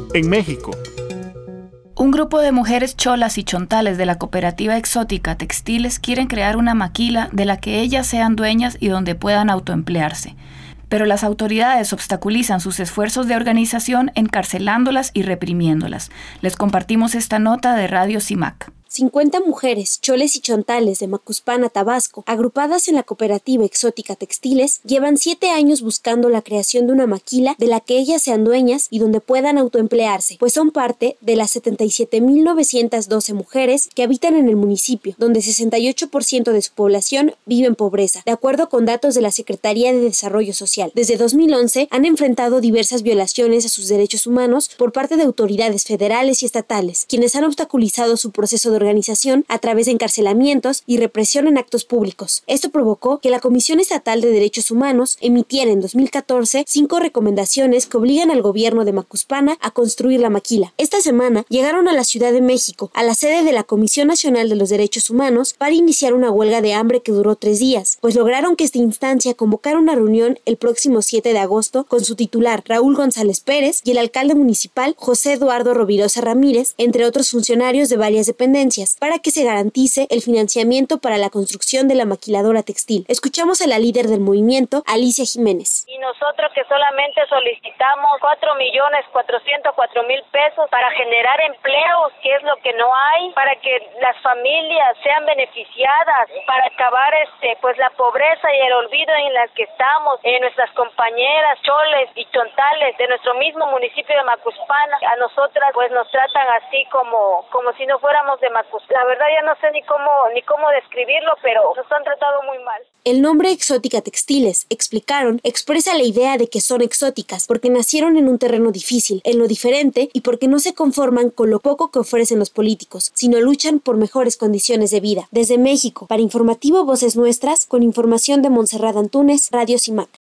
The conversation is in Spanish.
En México, un grupo de mujeres cholas y chontales de la cooperativa exótica Textiles quieren crear una maquila de la que ellas sean dueñas y donde puedan autoemplearse. Pero las autoridades obstaculizan sus esfuerzos de organización encarcelándolas y reprimiéndolas. Les compartimos esta nota de Radio CIMAC. 50 mujeres, choles y chontales de Macuspana, Tabasco, agrupadas en la cooperativa exótica Textiles, llevan 7 años buscando la creación de una maquila de la que ellas sean dueñas y donde puedan autoemplearse, pues son parte de las 77.912 mujeres que habitan en el municipio, donde 68% de su población vive en pobreza, de acuerdo con datos de la Secretaría de Desarrollo Social. Desde 2011 han enfrentado diversas violaciones a sus derechos humanos por parte de autoridades federales y estatales, quienes han obstaculizado su proceso de organización a través de encarcelamientos y represión en actos públicos. Esto provocó que la Comisión Estatal de Derechos Humanos emitiera en 2014 5 recomendaciones que obligan al gobierno de Macuspana a construir la maquila. Esta semana llegaron a la Ciudad de México, a la sede de la Comisión Nacional de los Derechos Humanos, para iniciar una huelga de hambre que duró 3 días, pues lograron que esta instancia convocara una reunión el próximo 7 de agosto con su titular, Raúl González Pérez, y el alcalde municipal, José Eduardo Rovirosa Ramírez, entre otros funcionarios de varias dependencias, para que se garantice el financiamiento para la construcción de la maquiladora textil. Escuchamos a la líder del movimiento, Alicia Jiménez. Y nosotros que solamente solicitamos 4.404.000 pesos para generar empleos, que es lo que no hay, para que las familias sean beneficiadas, para acabar pues la pobreza y el olvido en las que estamos, nuestras compañeras choles y chontales de nuestro mismo municipio de Macuspana. A nosotras pues nos tratan así como si no fuéramos de Macuspana. La verdad ya no sé ni cómo describirlo, pero nos han tratado muy mal. El nombre Exótica Textiles, explicaron, expresa la idea de que son exóticas porque nacieron en un terreno difícil, en lo diferente y porque no se conforman con lo poco que ofrecen los políticos, sino luchan por mejores condiciones de vida. Desde México, para Informativo Voces Nuestras, con información de Montserrat Antúnez, Radio CIMAC.